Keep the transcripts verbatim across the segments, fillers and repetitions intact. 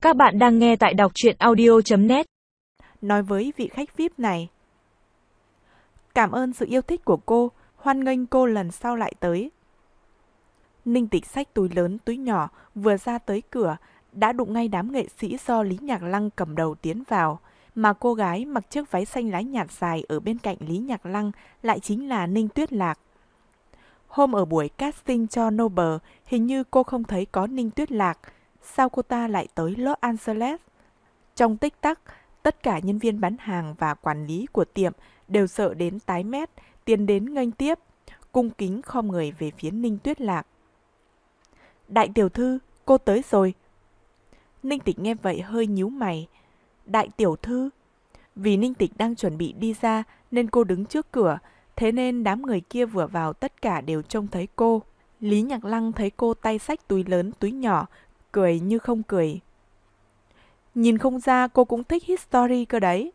Các bạn đang nghe tại đọc truyện audio chấm net. Nói với vị khách vi ai pi này: cảm ơn sự yêu thích của cô, hoan nghênh cô lần sau lại tới. Ninh Tịch xách túi lớn túi nhỏ, vừa ra tới cửa đã đụng ngay đám nghệ sĩ do Lý Nhạc Lăng cầm đầu tiến vào, mà cô gái mặc chiếc váy xanh lá nhạt dài ở bên cạnh Lý Nhạc Lăng lại chính là Ninh Tuyết Lạc. Hôm ở buổi casting cho Noble, hình như cô không thấy có Ninh Tuyết Lạc, sao cô ta lại tới Los Angeles? Trong tích tắc, tất cả nhân viên bán hàng và quản lý của tiệm đều sợ đến tái mét, tiến đến nghênh tiếp, cung kính khom người về phía Ninh Tuyết Lạc. Đại tiểu thư, cô tới rồi. Ninh Tịch nghe vậy hơi nhíu mày. Đại tiểu thư? Vì Ninh Tịch đang chuẩn bị đi ra nên cô đứng trước cửa, thế nên đám người kia vừa vào tất cả đều trông thấy cô. Lý Nhạc Lăng thấy cô tay xách túi lớn túi nhỏ, cười như không cười. Nhìn không ra cô cũng thích history cơ đấy.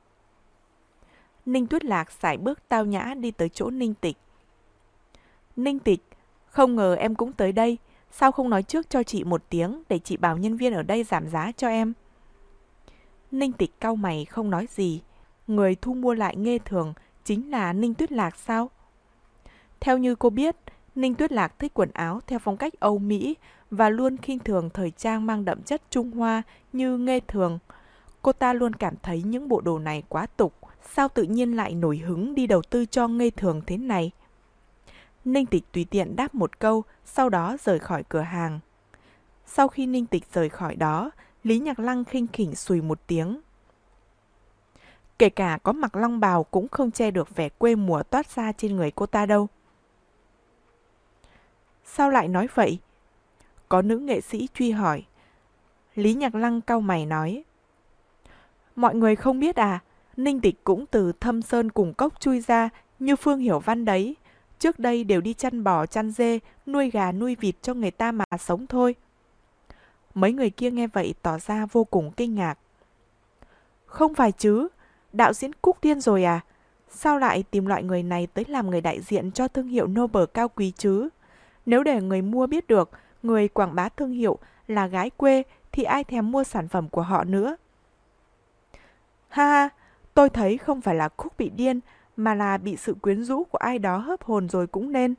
Ninh Tuyết Lạc sải bước tao nhã đi tới chỗ Ninh Tịch. Ninh Tịch, không ngờ em cũng tới đây, sao không nói trước cho chị một tiếng để chị bảo nhân viên ở đây giảm giá cho em? Ninh Tịch cau mày không nói gì. Người thu mua lại Nghê Thường chính là Ninh Tuyết Lạc sao? Theo như cô biết, Ninh Tuyết Lạc thích quần áo theo phong cách Âu Mỹ và luôn khinh thường thời trang mang đậm chất Trung Hoa như Nghê Thường. Cô ta luôn cảm thấy những bộ đồ này quá tục, sao tự nhiên lại nổi hứng đi đầu tư cho Nghê Thường thế này? Ninh Tịch tùy tiện đáp một câu, sau đó rời khỏi cửa hàng. Sau khi Ninh Tịch rời khỏi đó, Lý Nhạc Lăng khinh khỉnh xùi một tiếng. Kể cả có mặc long bào cũng không che được vẻ quê mùa toát ra trên người cô ta đâu. Sao lại nói vậy? Có nữ nghệ sĩ truy hỏi. Lý Nhạc Lăng cau mày nói. Mọi người không biết à, Ninh Tịch cũng từ Thâm Sơn cùng cốc chui ra như Phương Hiểu Văn đấy. Trước đây đều đi chăn bò chăn dê, nuôi gà nuôi vịt cho người ta mà sống thôi. Mấy người kia nghe vậy tỏ ra vô cùng kinh ngạc. Không phải chứ, đạo diễn Cúc điên rồi à? Sao lại tìm loại người này tới làm người đại diện cho thương hiệu Noble cao quý chứ? Nếu để người mua biết được người quảng bá thương hiệu là gái quê thì ai thèm mua sản phẩm của họ nữa? Ha ha, tôi thấy không phải là Cúc bị điên mà là bị sự quyến rũ của ai đó hớp hồn rồi cũng nên.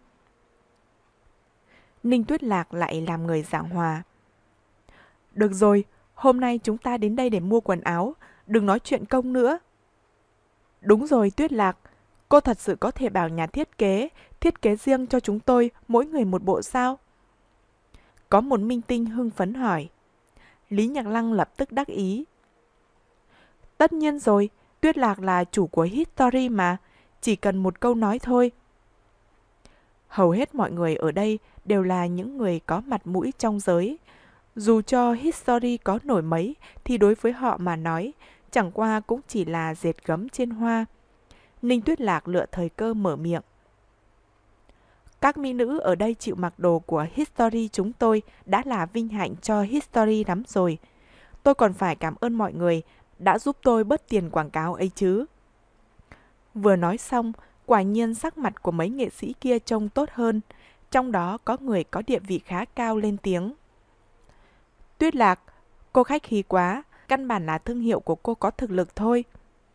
Ninh Tuyết Lạc lại làm người giảng hòa. Được rồi, hôm nay chúng ta đến đây để mua quần áo, đừng nói chuyện công nữa. Đúng rồi Tuyết Lạc, cô thật sự có thể bảo nhà thiết kế, thiết kế riêng cho chúng tôi mỗi người một bộ sao? Có một minh tinh hưng phấn hỏi. Lý Nhạc Lăng lập tức đắc ý. Tất nhiên rồi, Tuyết Lạc là chủ của History mà, chỉ cần một câu nói thôi. Hầu hết mọi người ở đây đều là những người có mặt mũi trong giới. Dù cho History có nổi mấy thì đối với họ mà nói, chẳng qua cũng chỉ là dệt gấm trên hoa. Ninh Tuyết Lạc lựa thời cơ mở miệng. Các mỹ nữ ở đây chịu mặc đồ của History chúng tôi đã là vinh hạnh cho History lắm rồi. Tôi còn phải cảm ơn mọi người đã giúp tôi bớt tiền quảng cáo ấy chứ. Vừa nói xong, quả nhiên sắc mặt của mấy nghệ sĩ kia trông tốt hơn. Trong đó có người có địa vị khá cao lên tiếng. Tuyết Lạc, cô khách khí quá, căn bản là thương hiệu của cô có thực lực thôi.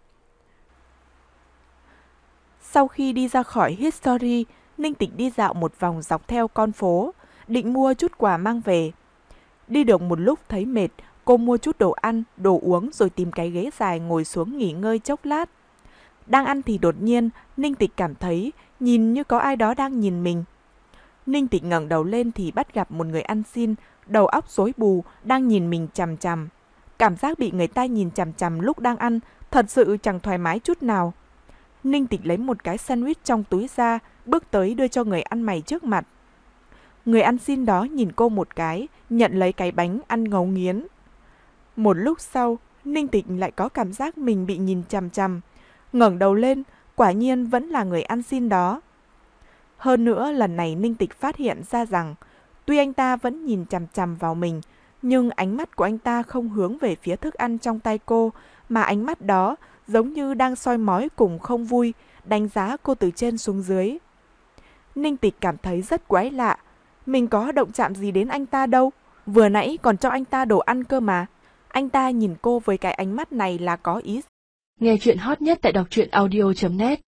Sau khi đi ra khỏi History, Ninh Tịch đi dạo một vòng dọc theo con phố, định mua chút quà mang về. Đi được một lúc thấy mệt, cô mua chút đồ ăn, đồ uống rồi tìm cái ghế dài ngồi xuống nghỉ ngơi chốc lát. Đang ăn thì đột nhiên, Ninh Tịch cảm thấy nhìn như có ai đó đang nhìn mình. Ninh Tịch ngẩng đầu lên thì bắt gặp một người ăn xin, đầu óc rối bù, đang nhìn mình chằm chằm. Cảm giác bị người ta nhìn chằm chằm lúc đang ăn, thật sự chẳng thoải mái chút nào. Ninh Tịch lấy một cái sandwich trong túi ra, bước tới đưa cho người ăn mày trước mặt. Người ăn xin đó nhìn cô một cái, nhận lấy cái bánh ăn ngấu nghiến. Một lúc sau, Ninh Tịch lại có cảm giác mình bị nhìn chằm chằm. Ngẩng đầu lên, quả nhiên vẫn là người ăn xin đó. Hơn nữa, lần này Ninh Tịch phát hiện ra rằng, tuy anh ta vẫn nhìn chằm chằm vào mình, nhưng ánh mắt của anh ta không hướng về phía thức ăn trong tay cô, mà ánh mắt đó giống như đang soi mói cùng không vui, đánh giá cô từ trên xuống dưới. Ninh Tịch cảm thấy rất quái lạ. Mình có động chạm gì đến anh ta đâu. Vừa nãy còn cho anh ta đồ ăn cơ mà. Anh ta nhìn cô với cái ánh mắt này là có ý. Nghe chuyện hot nhất tại đọc truyện audio chấm net